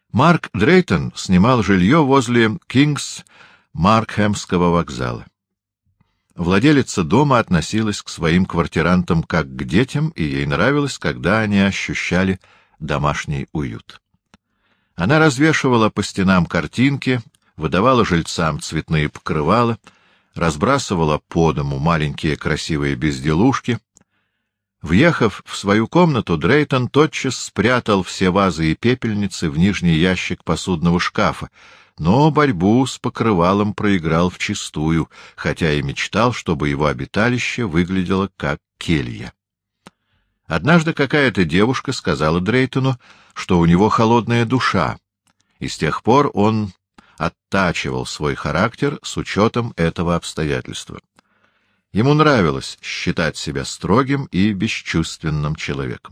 Марк Дрейтон снимал жилье возле Кингс-Маркхэмского вокзала. Владелица дома относилась к своим квартирантам как к детям, и ей нравилось, когда они ощущали домашний уют. Она развешивала по стенам картинки, выдавала жильцам цветные покрывала, разбрасывала по дому маленькие красивые безделушки. Въехав в свою комнату, Дрейтон тотчас спрятал все вазы и пепельницы в нижний ящик посудного шкафа, но борьбу с покрывалом проиграл вчистую, хотя и мечтал, чтобы его обиталище выглядело как келья. Однажды какая-то девушка сказала Дрейтону, что у него холодная душа, и с тех пор он оттачивал свой характер с учетом этого обстоятельства. Ему нравилось считать себя строгим и бесчувственным человеком.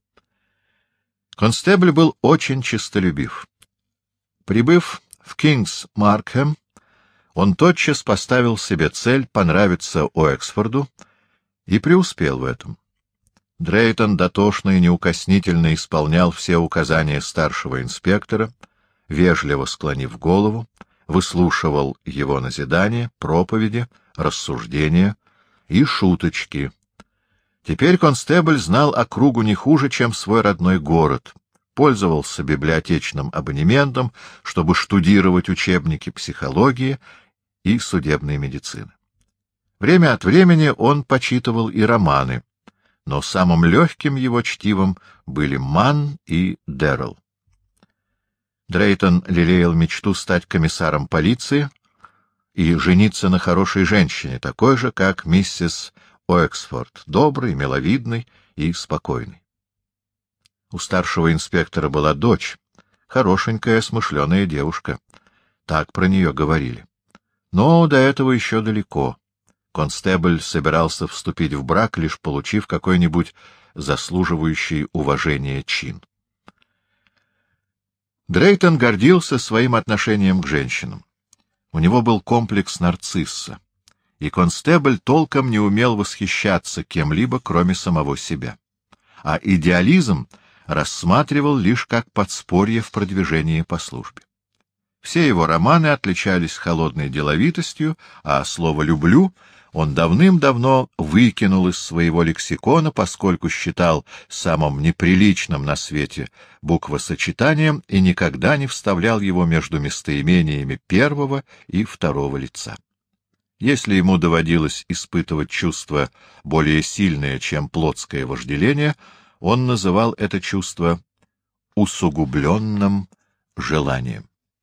Констебль был очень честолюбив. Прибыв в Кингс-Маркхэм, он тотчас поставил себе цель понравиться Уэксфорду и преуспел в этом. Дрейтон дотошно и неукоснительно исполнял все указания старшего инспектора, вежливо склонив голову, выслушивал его назидания, проповеди, рассуждения и шуточки. Теперь констебль знал округу не хуже, чем свой родной город, пользовался библиотечным абонементом, чтобы штудировать учебники психологии и судебной медицины. Время от времени он почитывал и романы, но самым легким его чтивом были Манн и Деррелл. Дрейтон лелеял мечту стать комиссаром полиции и жениться на хорошей женщине, такой же, как миссис Уэксфорд, доброй, миловидной и спокойной. У старшего инспектора была дочь, хорошенькая, смышленая девушка. Так про нее говорили. Но до этого еще далеко. Констебль собирался вступить в брак, лишь получив какой-нибудь заслуживающий уважения чин. Дрейтон гордился своим отношением к женщинам. У него был комплекс нарцисса, и констебль толком не умел восхищаться кем-либо, кроме самого себя. А идеализм рассматривал лишь как подспорье в продвижении по службе. Все его романы отличались холодной деловитостью, а слово «люблю» он давным-давно выкинул из своего лексикона, поскольку считал самым неприличным на свете буквосочетанием и никогда не вставлял его между местоимениями первого и второго лица. Если ему доводилось испытывать чувство более сильное, чем плотское вожделение, он называл это чувство усугубленным желанием.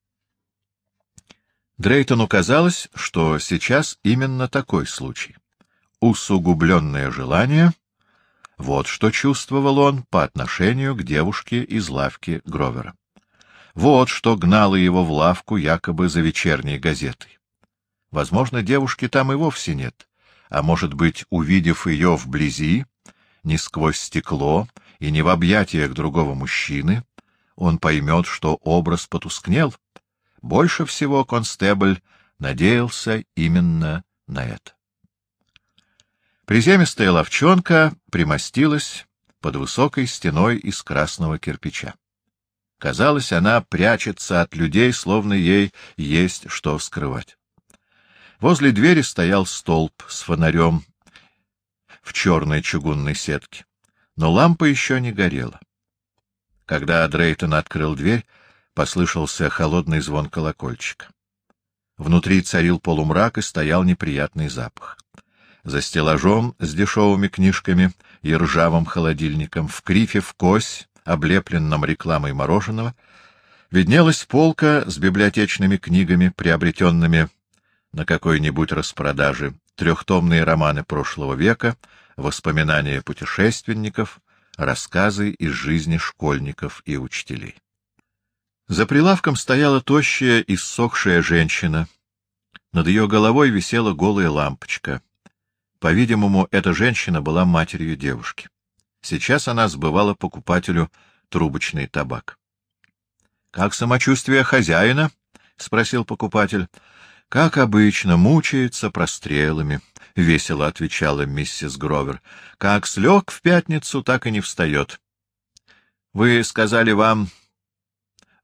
Дрейтону казалось, что сейчас именно такой случай. Усугубленное желание — вот что чувствовал он по отношению к девушке из лавки Гровера. Вот что гнало его в лавку якобы за вечерней газетой. Возможно, девушки там и вовсе нет, а может быть, увидев ее вблизи, не сквозь стекло и не в объятиях другого мужчины, он поймет, что образ потускнел. Больше всего констебль надеялся именно на это. Приземистая лавчонка примостилась под высокой стеной из красного кирпича. Казалось, она прячется от людей, словно ей есть что скрывать. Возле двери стоял столб с фонарем в черной чугунной сетке, но лампа еще не горела. Когда Дрейтон открыл дверь, послышался холодный звон колокольчика. Внутри царил полумрак и стоял неприятный запах. За стеллажом с дешевыми книжками и ржавым холодильником, в крифе вкось, облепленном рекламой мороженого, виднелась полка с библиотечными книгами, приобретенными на какой-нибудь распродаже, трехтомные романы прошлого века, воспоминания путешественников, рассказы из жизни школьников и учителей. За прилавком стояла тощая, иссохшая женщина. Над ее головой висела голая лампочка. По-видимому, эта женщина была матерью девушки. Сейчас она сбывала покупателю трубочный табак. — Как самочувствие хозяина? — спросил покупатель. — Как обычно, мучается прострелами, — весело отвечала миссис Гровер. — Как слег в пятницу, так и не встает. — Вы сказали, вам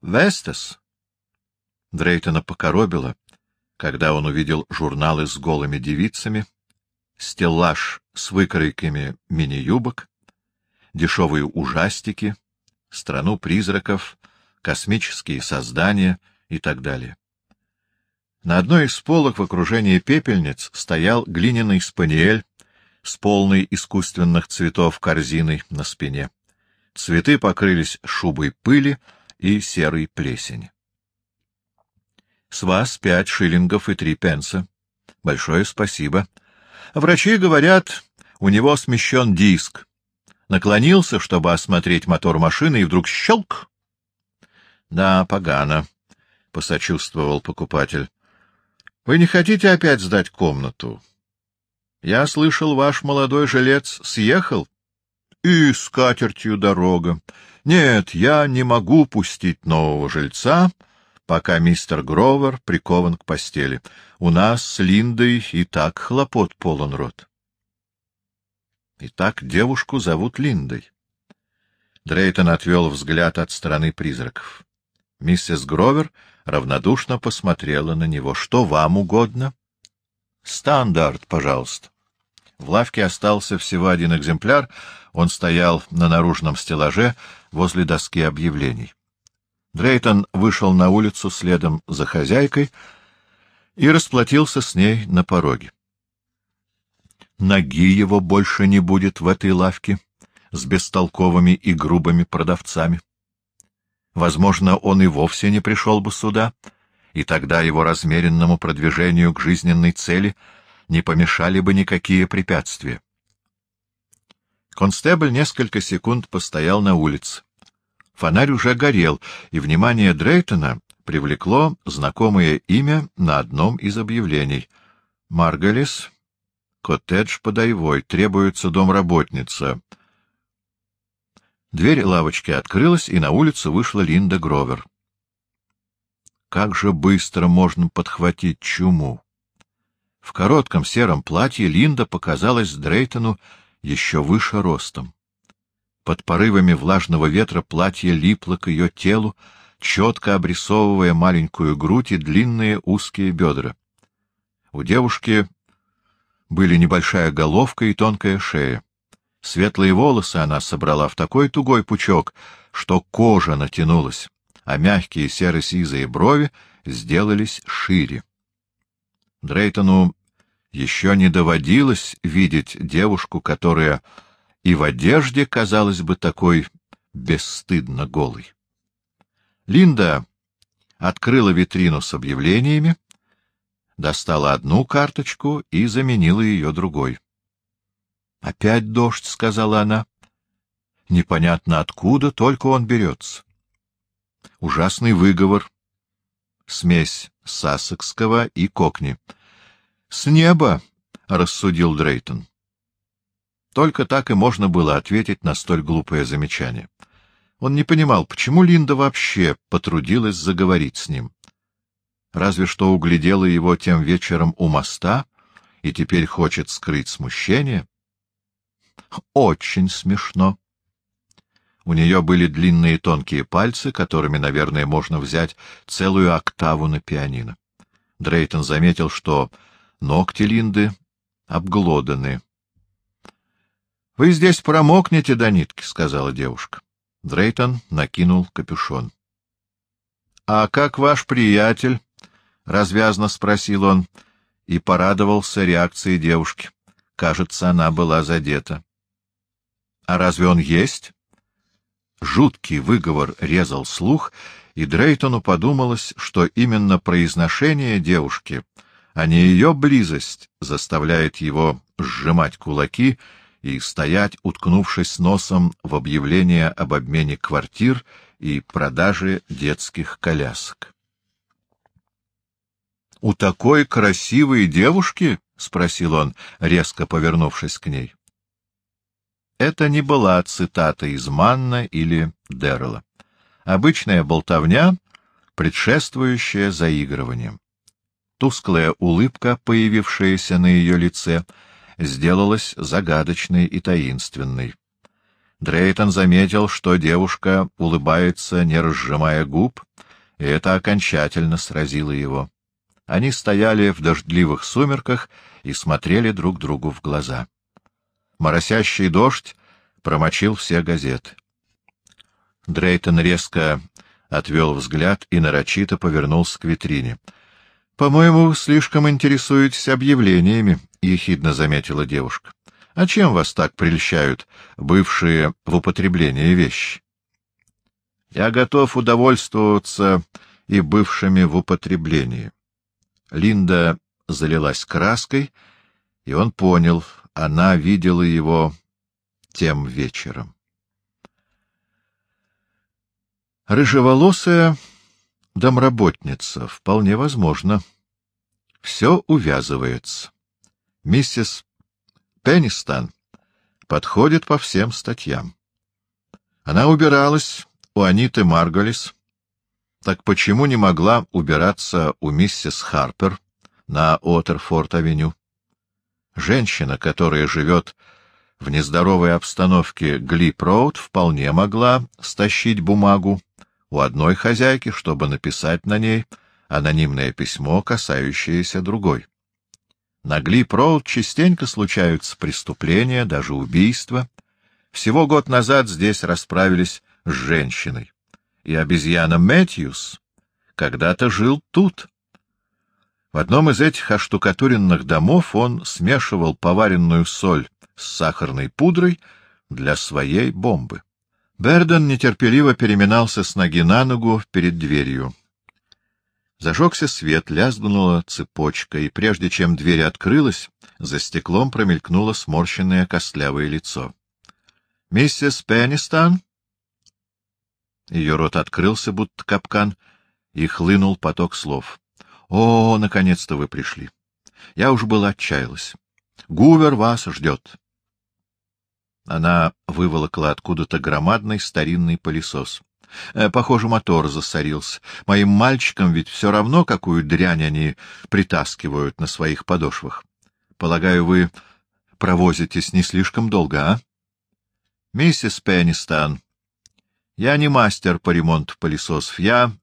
Вестес. Дрейтона покоробило, когда он увидел журналы с голыми девицами, стеллаж с выкройками мини-юбок, дешевые ужастики, страну призраков, космические создания и так далее. На одной из полок в окружении пепельниц стоял глиняный спаниель с полной искусственных цветов корзиной на спине. Цветы покрылись шубой пыли и серой плесени. — С вас 5 шиллингов и 3 пенса. Большое спасибо. Врачи говорят, у него смещен диск. Наклонился, чтобы осмотреть мотор машины, и вдруг щелк. — Да, погано, — посочувствовал покупатель. — Вы не хотите опять сдать комнату? Я слышал, ваш молодой жилец съехал. И с катертью дорога. Нет, я не могу пустить нового жильца, пока мистер Гровер прикован к постели. У нас с Линдой и так хлопот полон рот. Итак, девушку зовут Линдой. Дрейтон отвел взгляд от стороны призраков. Миссис Гровер равнодушно посмотрела на него. — Что вам угодно? — Стандарт, пожалуйста. В лавке остался всего один экземпляр, он стоял на наружном стеллаже возле доски объявлений. Дрейтон вышел на улицу следом за хозяйкой и расплатился с ней на пороге. Ноги его больше не будет в этой лавке с бестолковыми и грубыми продавцами. Возможно, он и вовсе не пришел бы сюда, и тогда его размеренному продвижению к жизненной цели не помешали бы никакие препятствия. Констебль несколько секунд постоял на улице. Фонарь уже горел, и внимание Дрейтона привлекло знакомое имя на одном из объявлений. «Маргалис, коттедж подоевой, требуется домработница». Дверь лавочки открылась, и на улицу вышла Линда Гровер. Как же быстро можно подхватить чуму! В коротком сером платье Линда показалась Дрейтону еще выше ростом. Под порывами влажного ветра платье липло к ее телу, четко обрисовывая маленькую грудь и длинные узкие бедра. У девушки были небольшая головка и тонкая шея. Светлые волосы она собрала в такой тугой пучок, что кожа натянулась, а мягкие серо-сизые брови сделались шире. Дрейтону еще не доводилось видеть девушку, которая и в одежде казалась бы такой бесстыдно голой. Линда открыла витрину с объявлениями, достала одну карточку и заменила ее другой. — Опять дождь, — сказала она. — Непонятно откуда, только он берется. Ужасный выговор. Смесь сассекского и кокни. — С неба, — рассудил Дрейтон. Только так и можно было ответить на столь глупое замечание. Он не понимал, почему Линда вообще потрудилась заговорить с ним. Разве что углядела его тем вечером у моста и теперь хочет скрыть смущение. Очень смешно. У нее были длинные тонкие пальцы, которыми, наверное, можно взять целую октаву на пианино. Дрейтон заметил, что ногти Линды обглоданы. — Вы здесь промокнете до нитки, — сказала девушка. Дрейтон накинул капюшон. — А как ваш приятель? — развязно спросил он и порадовался реакции девушки. Кажется, она была задета. — А разве он есть? Жуткий выговор резал слух, и Дрейтону подумалось, что именно произношение девушки, а не ее близость, заставляет его сжимать кулаки и стоять, уткнувшись носом в объявление об обмене квартир и продаже детских колясок. — У такой красивой девушки? — спросил он, резко повернувшись к ней. Это не была цитата из Манна или Деррелла. Обычная болтовня, предшествующая заигрыванием. Тусклая улыбка, появившаяся на ее лице, сделалась загадочной и таинственной. Дрейтон заметил, что девушка улыбается, не разжимая губ, и это окончательно сразило его. Они стояли в дождливых сумерках и смотрели друг другу в глаза. Моросящий дождь промочил все газеты. Дрейтон резко отвел взгляд и нарочито повернулся к витрине. — По-моему, вы слишком интересуетесь объявлениями, — ехидно заметила девушка. — А чем вас так прельщают бывшие в употреблении вещи? — Я готов удовольствоваться и бывшими в употреблении. Линда залилась краской, и он понял, она видела его тем вечером. Рыжеволосая домработница, вполне возможно. Все увязывается. Миссис Пеннистон подходит по всем статьям. Она убиралась у Аниты Марголис. Так почему не могла убираться у миссис Харпер на Отерфорд-авеню? Женщина, которая живет в нездоровой обстановке Глип-роуд, вполне могла стащить бумагу у одной хозяйки, чтобы написать на ней анонимное письмо, касающееся другой. На Глип-роуд частенько случаются преступления, даже убийства. Всего год назад здесь расправились с женщиной. И обезьяна Мэтьюс когда-то жил тут. В одном из этих оштукатуренных домов он смешивал поваренную соль с сахарной пудрой для своей бомбы. Берден нетерпеливо переминался с ноги на ногу перед дверью. Зажегся свет, лязгнула цепочка, и прежде чем дверь открылась, за стеклом промелькнуло сморщенное костлявое лицо. — Миссис Пеннистон? Ее рот открылся, будто капкан, и хлынул поток слов. — О, наконец-то вы пришли! Я уж была отчаялась. Гувер вас ждет. Она выволокла откуда-то громадный старинный пылесос. Похоже, мотор засорился. Моим мальчикам ведь все равно, какую дрянь они притаскивают на своих подошвах. Полагаю, вы провозитесь не слишком долго, а? Миссис Пеннистон, я не мастер по ремонту пылесосов, я...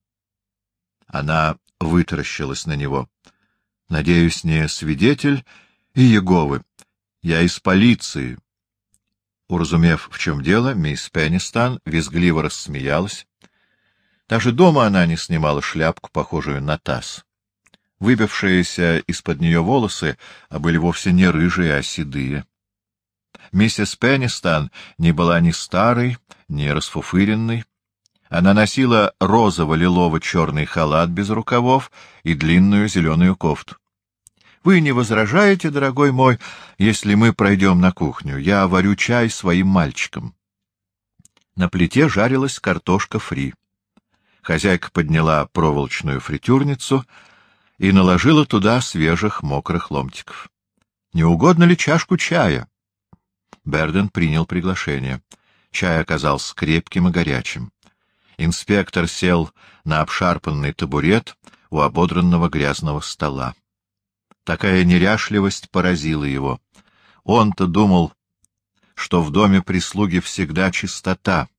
Она вытаращилась на него. Надеюсь, не свидетель Иеговы. Я из полиции. Уразумев, в чем дело, мисс Пеннистон визгливо рассмеялась. Даже дома она не снимала шляпку, похожую на таз. Выбившиеся из-под нее волосы были вовсе не рыжие, а седые. Миссис Пеннистон не была ни старой, ни расфуфыренной. Она носила розово-лилово-черный халат без рукавов и длинную зеленую кофту. — Вы не возражаете, дорогой мой, если мы пройдем на кухню? Я варю чай своим мальчикам. На плите жарилась картошка фри. Хозяйка подняла проволочную фритюрницу и наложила туда свежих мокрых ломтиков. — Не угодно ли чашку чая? Берден принял приглашение. Чай оказался крепким и горячим. Инспектор сел на обшарпанный табурет у ободранного грязного стола. Такая неряшливость поразила его. Он-то думал, что в доме прислуги всегда чистота.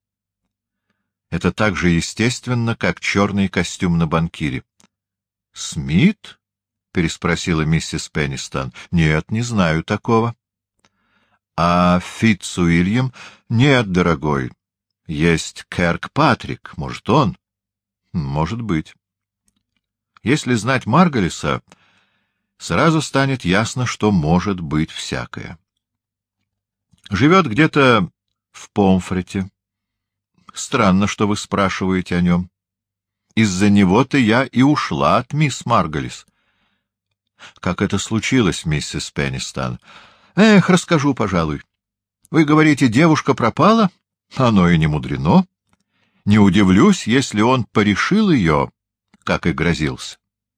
Это так же естественно, как черный костюм на банкире. — Смит? — переспросила миссис Пеннистон. — Нет, не знаю такого. — А Фитцуильям? — Нет, дорогой. Есть Кэркпатрик. Может, он? — Может быть. Если знать Марголиса, сразу станет ясно, что может быть всякое. Живет где-то в Помфрете. Странно, что вы спрашиваете о нем. Из-за него-то я и ушла от мисс Марголис. Как это случилось, миссис Пеннистон? Эх, расскажу, пожалуй. Вы говорите, девушка пропала? Оно и не мудрено. Не удивлюсь, если он порешил ее, как и грозился.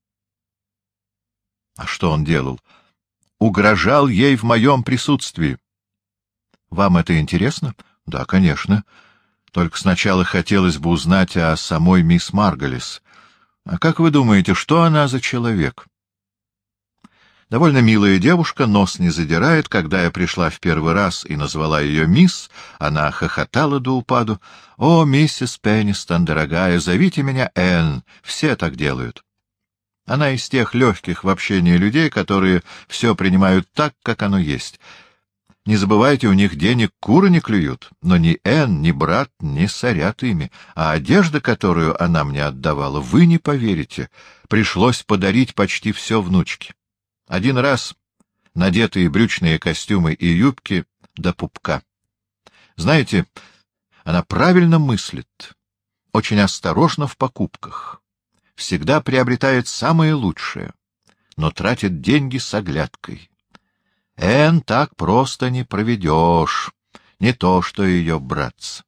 А что он делал? Угрожал ей в моем присутствии. Вам это интересно? Да, конечно. Только сначала хотелось бы узнать о самой мисс Марголис. А как вы думаете, что она за человек? Довольно милая девушка, нос не задирает. Когда я пришла в первый раз и назвала ее мисс, она хохотала до упаду. — О, миссис Пеннистон, дорогая, зовите меня Энн, все так делают. Она из тех легких в общении людей, которые все принимают так, как оно есть. Не забывайте, у них денег куры не клюют, но ни Энн, ни брат не сорят ими, а одежда, которую она мне отдавала, вы не поверите, пришлось подарить почти все внучке. Один раз надетые брючные костюмы и юбки до пупка. Знаете, она правильно мыслит, очень осторожна в покупках, всегда приобретает самое лучшее, но тратит деньги с оглядкой. Энн так просто не проведешь, не то что ее братц.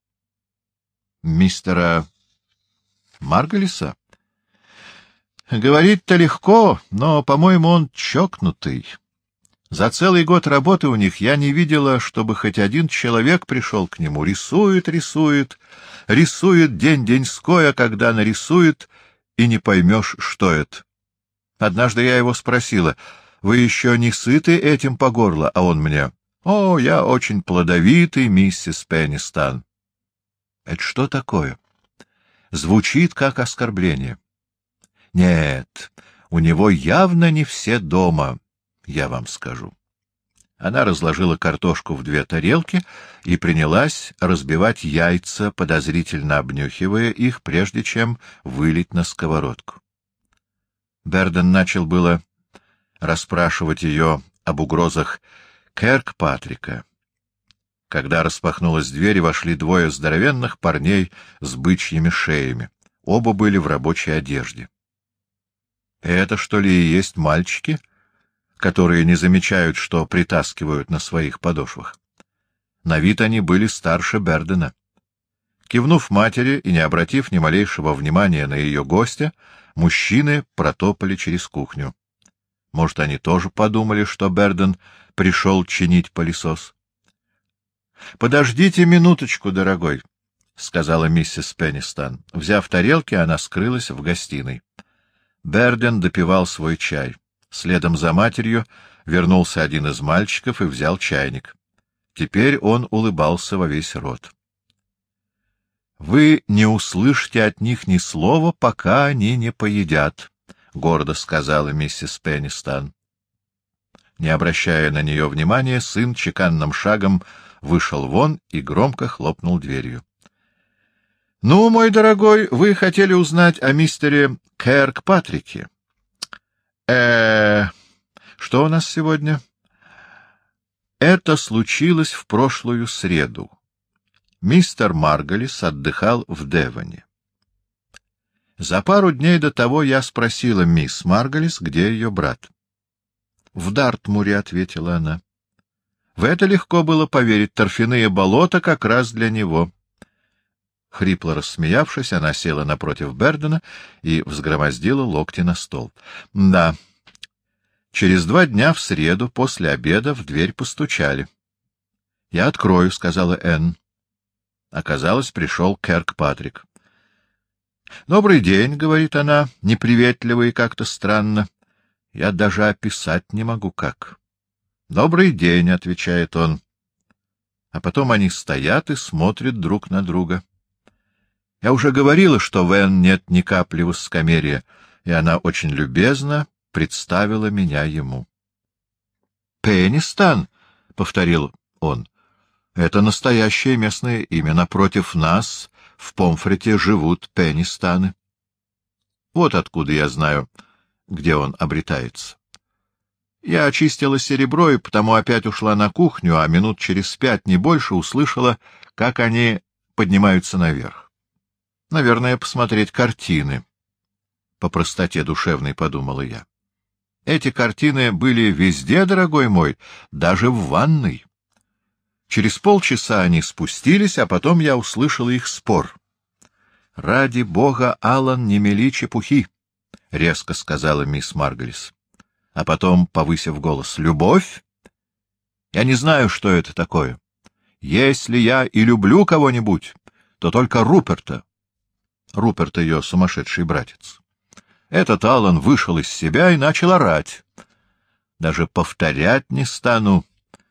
Мистера Марголиса? Говорить-то легко, но, по-моему, он чокнутый. За целый год работы у них я не видела, чтобы хоть один человек пришел к нему. Рисует, рисует, рисует день-деньской, а когда нарисует, и не поймешь, что это. Однажды я его спросила: «Вы еще не сыты этим по горло?» А он мне: «О, я очень плодовитый, миссис Пеннистон». Это что такое? Звучит как оскорбление. Нет, у него явно не все дома, я вам скажу. Она разложила картошку в 2 тарелки и принялась разбивать яйца, подозрительно обнюхивая их, прежде чем вылить на сковородку. Берден начал было расспрашивать ее об угрозах Киркпатрика, когда распахнулась дверь и вошли 2 здоровенных парней с бычьими шеями. Оба были в рабочей одежде. Это, что ли, и есть мальчики, которые не замечают, что притаскивают на своих подошвах? На вид они были старше Бердена. Кивнув матери и не обратив ни малейшего внимания на ее гостя, мужчины протопали через кухню. Может, они тоже подумали, что Берден пришел чинить пылесос? — Подождите минуточку, дорогой, — сказала миссис Пеннистон. Взяв тарелки, она скрылась в гостиной. Берден допивал свой чай. Следом за матерью вернулся один из мальчиков и взял чайник. Теперь он улыбался во весь рот. — Вы не услышите от них ни слова, пока они не поедят, — гордо сказала миссис Пеннистон. Не обращая на нее внимания, сын чеканным шагом вышел вон и громко хлопнул дверью. — Ну, мой дорогой, вы хотели узнать о мистере Киркпатрике. Что у нас сегодня? Это случилось в прошлую среду. Мистер Марголис отдыхал в Девоне. За пару дней до того я спросила мисс Марголис, где ее брат. — В Дартмуре, — ответила она. В это легко было поверить, торфяные болота как раз для него. Хрипло рассмеявшись, она села напротив Бердена и взгромоздила локти на стол. — Да. Через 2 дня в среду после обеда в дверь постучали. — Я открою, — сказала Энн. Оказалось, пришел Киркпатрик. — Добрый день, — говорит она, неприветливо и как-то странно. Я даже описать не могу как. — Добрый день, — отвечает он. А потом они стоят и смотрят друг на друга. Я уже говорила, что в Энн нет ни капли высокомерия, и она очень любезно представила меня ему. — Пеннистон, — повторил он, — это настоящее местное имя. Напротив нас в Помфрете живут Пеннистаны. Вот откуда я знаю, где он обретается. Я очистила серебро и потому опять ушла на кухню, а минут через 5, не больше, услышала, как они поднимаются наверх. Наверное, посмотреть картины. По простоте душевной подумала я. Эти картины были везде, дорогой мой, даже в ванной. Через полчаса они спустились, а потом я услышала их спор. — Ради бога, Аллан, не мели чепухи, — резко сказала мисс Марголис. А потом, повысив голос: — Любовь? Я не знаю, что это такое. Если я и люблю кого-нибудь, то только Руперта. Руперт — ее сумасшедший братец. Этот Аллан вышел из себя и начал орать. даже повторять не стану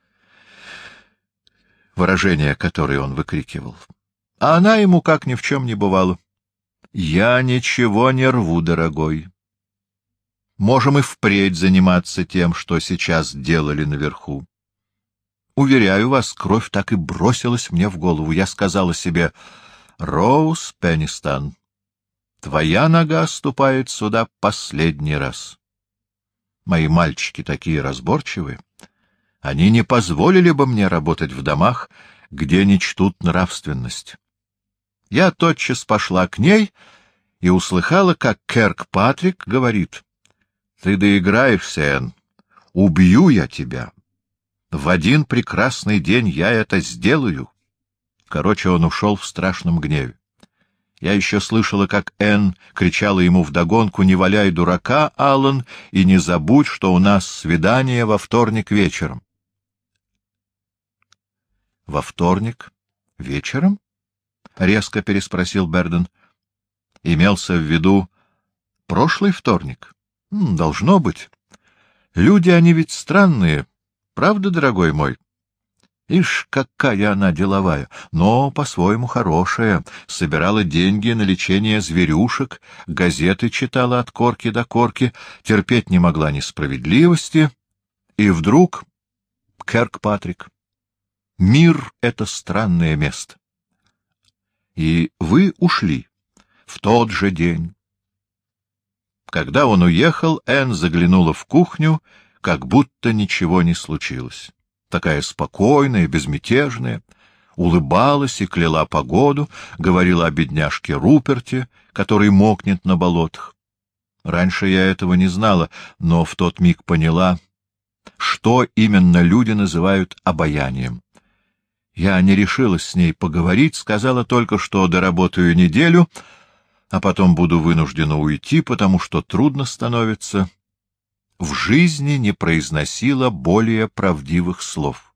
выражения, которые он выкрикивал. А она ему как ни в чем не бывало. «Я ничего не рву, дорогой. Можем и впредь заниматься тем, что сейчас делали наверху. Уверяю вас, кровь так и бросилась мне в голову. Я сказала себе: «Роуз Пеннистон, твоя нога ступает сюда последний раз». Мои мальчики такие разборчивые. Они не позволили бы мне работать в домах, где не чтут нравственность. Я тотчас пошла к ней и услыхала, как Киркпатрик говорит: «Ты доиграешься, Энн. Убью я тебя. В один прекрасный день я это сделаю». Короче, он ушел в страшном гневе. Я еще слышала, как Энн кричала ему вдогонку: «Не валяй дурака, Аллан, и не забудь, что у нас свидание во вторник вечером». — Во вторник вечером? — резко переспросил Берден. — Имелся в виду прошлый вторник? — Должно быть. Люди, они ведь странные, правда, дорогой мой? Ишь, какая она деловая, но по-своему хорошая, собирала деньги на лечение зверюшек, газеты читала от корки до корки, терпеть не могла несправедливости. И вдруг Киркпатрик. Мир — это странное место. И вы ушли в тот же день. Когда он уехал, Энн заглянула в кухню, как будто ничего не случилось. Такая спокойная, безмятежная, улыбалась и кляла погоду, говорила о бедняжке Руперте, который мокнет на болотах. Раньше я этого не знала, но в тот миг поняла, что именно люди называют обаянием. Я не решилась с ней поговорить, сказала только, что доработаю неделю, а потом буду вынуждена уйти, потому что трудно становится. В жизни не произносила более правдивых слов.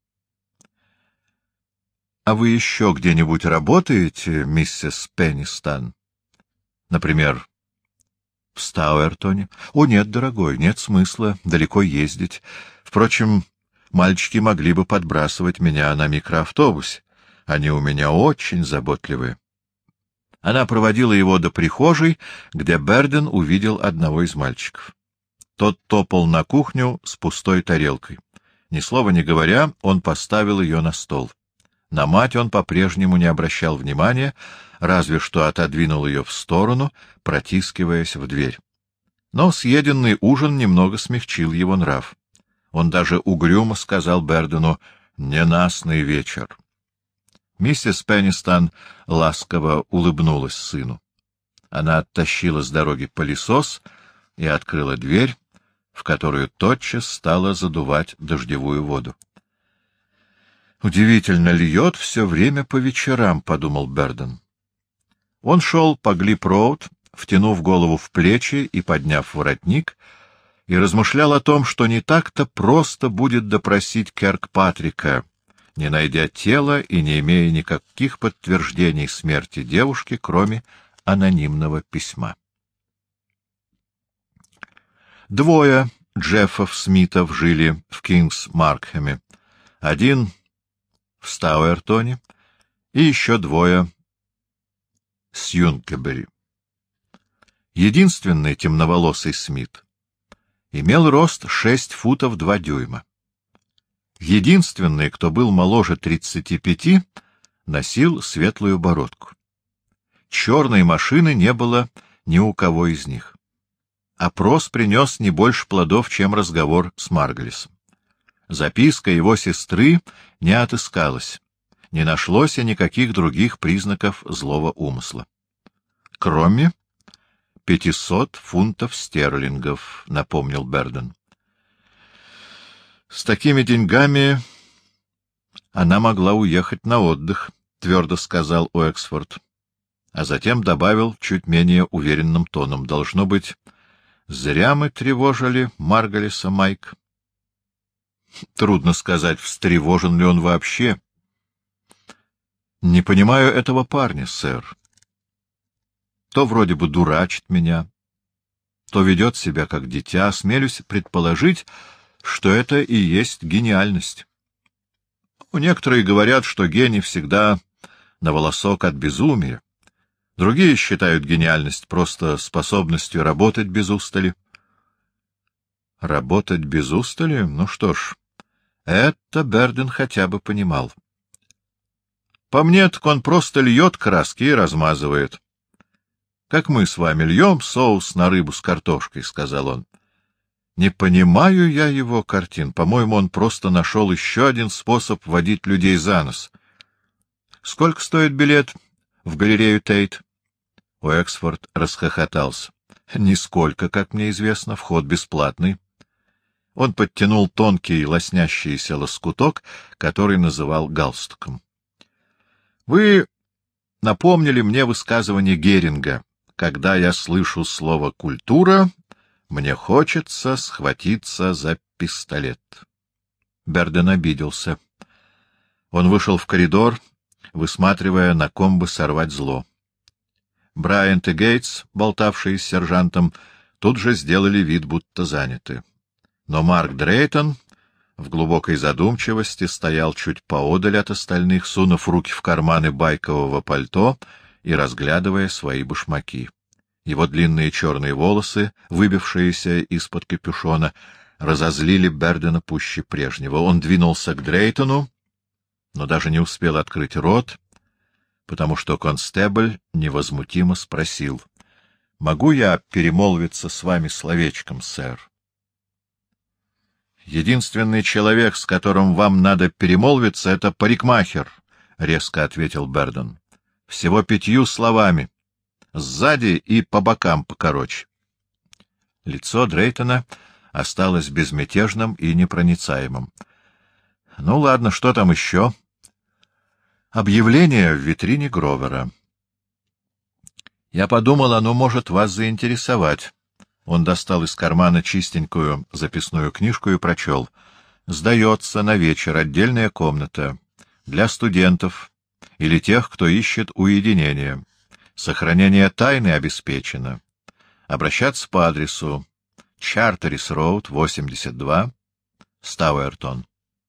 — А вы еще где-нибудь работаете, миссис Пеннистон? Например, в Стауэртоне? — О, нет, дорогой, нет смысла далеко ездить. Впрочем, мальчики могли бы подбрасывать меня на микроавтобусе. Они у меня очень заботливые. Она проводила его до прихожей, где Берден увидел одного из мальчиков. Тот топал на кухню с пустой тарелкой. Ни слова не говоря, он поставил ее на стол. На мать он по-прежнему не обращал внимания, разве что отодвинул ее в сторону, протискиваясь в дверь. Но съеденный ужин немного смягчил его нрав. Он даже угрюмо сказал Бердену: «Ненастный вечер». Миссис Пеннистон ласково улыбнулась сыну. Она оттащила с дороги пылесос и открыла дверь, в которую тотчас стала задувать дождевую воду. «Удивительно, льет все время по вечерам», — подумал Берден. Он шел по Глип-роуд, втянув голову в плечи и подняв воротник, и размышлял о том, что не так-то просто будет допросить Киркпатрика, не найдя тела и не имея никаких подтверждений смерти девушки, кроме анонимного письма. Двое Джеффов Смитов жили в Кингс-Маркхэме. Один в Стауэртоне и еще двое с Юнкебери. Единственный темноволосый Смит имел рост 6 футов 2 дюйма. Единственный, кто был моложе 35, носил светлую бородку. Черной машины не было ни у кого из них. Опрос принес не больше плодов, чем разговор с Марглисом. Записка его сестры не отыскалась, не нашлось и никаких других признаков злого умысла. Кроме 500 фунтов стерлингов, напомнил Берден. С такими деньгами она могла уехать на отдых, твердо сказал Уэксфорд, а затем добавил чуть менее уверенным тоном: должно быть, зря мы тревожили Маргалиса, Майк. Трудно сказать, встревожен ли он вообще. Не понимаю этого парня, сэр. То вроде бы дурачит меня, то ведет себя как дитя. Смелюсь предположить, что это и есть гениальность. Некоторые говорят, что гений всегда на волосок от безумия. Другие считают гениальность просто способностью работать без устали. Работать без устали? Ну что ж, это Берден хотя бы понимал. По мне, так он просто льет краски и размазывает. — Как мы с вами льем соус на рыбу с картошкой, — сказал он. — Не понимаю я его картин. По-моему, он просто нашел еще один способ водить людей за нос. — Сколько стоит билет в галерею Тейт? Уэксфорд расхохотался. — Нисколько, как мне известно, вход бесплатный. Он подтянул тонкий лоснящийся лоскуток, который называл галстуком. — Вы напомнили мне высказывание Геринга. Когда я слышу слово «культура», мне хочется схватиться за пистолет. Берден обиделся. Он вышел в коридор, высматривая, на ком бы сорвать зло. Брайант и Гейтс, болтавшие с сержантом, тут же сделали вид, будто заняты. Но Марк Дрейтон в глубокой задумчивости стоял чуть поодаль от остальных, сунув руки в карманы байкового пальто и разглядывая свои башмаки. Его длинные черные волосы, выбившиеся из-под капюшона, разозлили Бердена пуще прежнего. Он двинулся к Дрейтону, но даже не успел открыть рот, потому что констебль невозмутимо спросил: — Могу я перемолвиться с вами словечком, сэр? — Единственный человек, с которым вам надо перемолвиться, — это парикмахер, — резко ответил Берден. — Всего 5 словами. Сзади и по бокам покороче. Лицо Дрейтона осталось безмятежным и непроницаемым. — Ну, ладно, что там еще? — Объявление в витрине Гровера. — Я подумал, оно может вас заинтересовать. Он достал из кармана чистенькую записную книжку и прочел. «Сдается на вечер отдельная комната для студентов или тех, кто ищет уединения. Сохранение тайны обеспечено. Обращаться по адресу Чартерис-Роуд, 82, Стауэртон».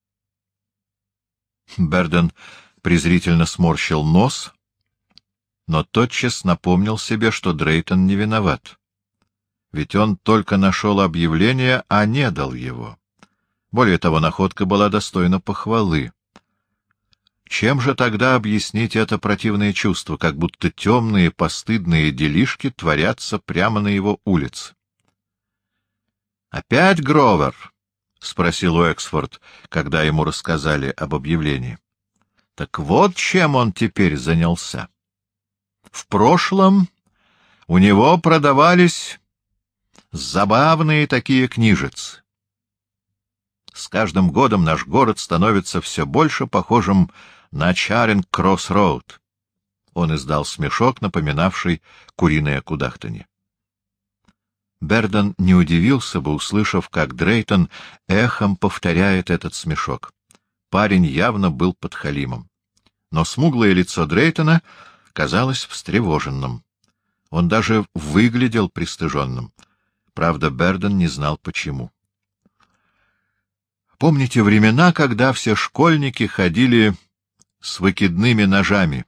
Берден презрительно сморщил нос, но тотчас напомнил себе, что Дрейтон не виноват. Ведь он только нашел объявление, а не дал его. Более того, находка была достойна похвалы. Чем же тогда объяснить это противное чувство, как будто темные постыдные делишки творятся прямо на его улице? — Опять Гровер? — спросил Уэксфорд, когда ему рассказали об объявлении. — Так вот чем он теперь занялся. В прошлом у него продавались забавные такие книжицы. С каждым годом наш город становится все больше похожим на Чаринг-Кросс-Роуд. Он издал смешок, напоминавший куриное кудахтанье. Берден не удивился бы, услышав, как Дрейтон эхом повторяет этот смешок. Парень явно был подхалимом. Но смуглое лицо Дрейтона казалось встревоженным. Он даже выглядел пристыженным. Правда, Берден не знал, почему. Помните времена, когда все школьники ходили с выкидными ножами?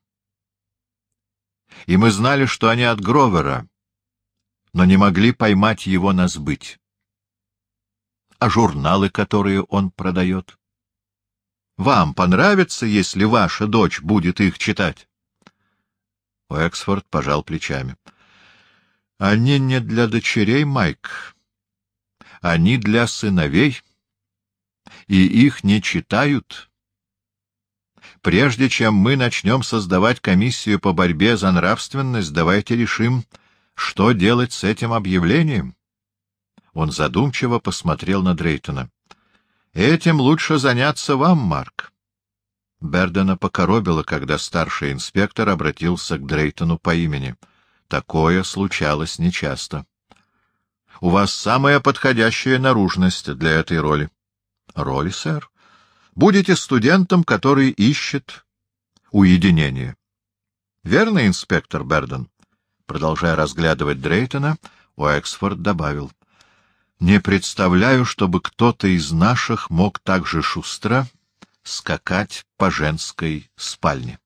И мы знали, что они от Гровера, но не могли поймать его на сбыть. А журналы, которые он продает? Вам понравится, если ваша дочь будет их читать? Уэксфорд пожал плечами. Они не для дочерей, Майк. Они для сыновей. И их не читают. Прежде чем мы начнем создавать комиссию по борьбе за нравственность, давайте решим, что делать с этим объявлением. Он задумчиво посмотрел на Дрейтона. Этим лучше заняться вам, Марк. Бердена покоробило, когда старший инспектор обратился к Дрейтону по имени. Такое случалось нечасто. — У вас самая подходящая наружность для этой роли. — Роли, сэр? Будете студентом, который ищет уединение. — Верно, инспектор Берден? Продолжая разглядывать Дрейтона, Уэксфорд добавил. — Не представляю, чтобы кто-то из наших мог так же шустро скакать по женской спальне.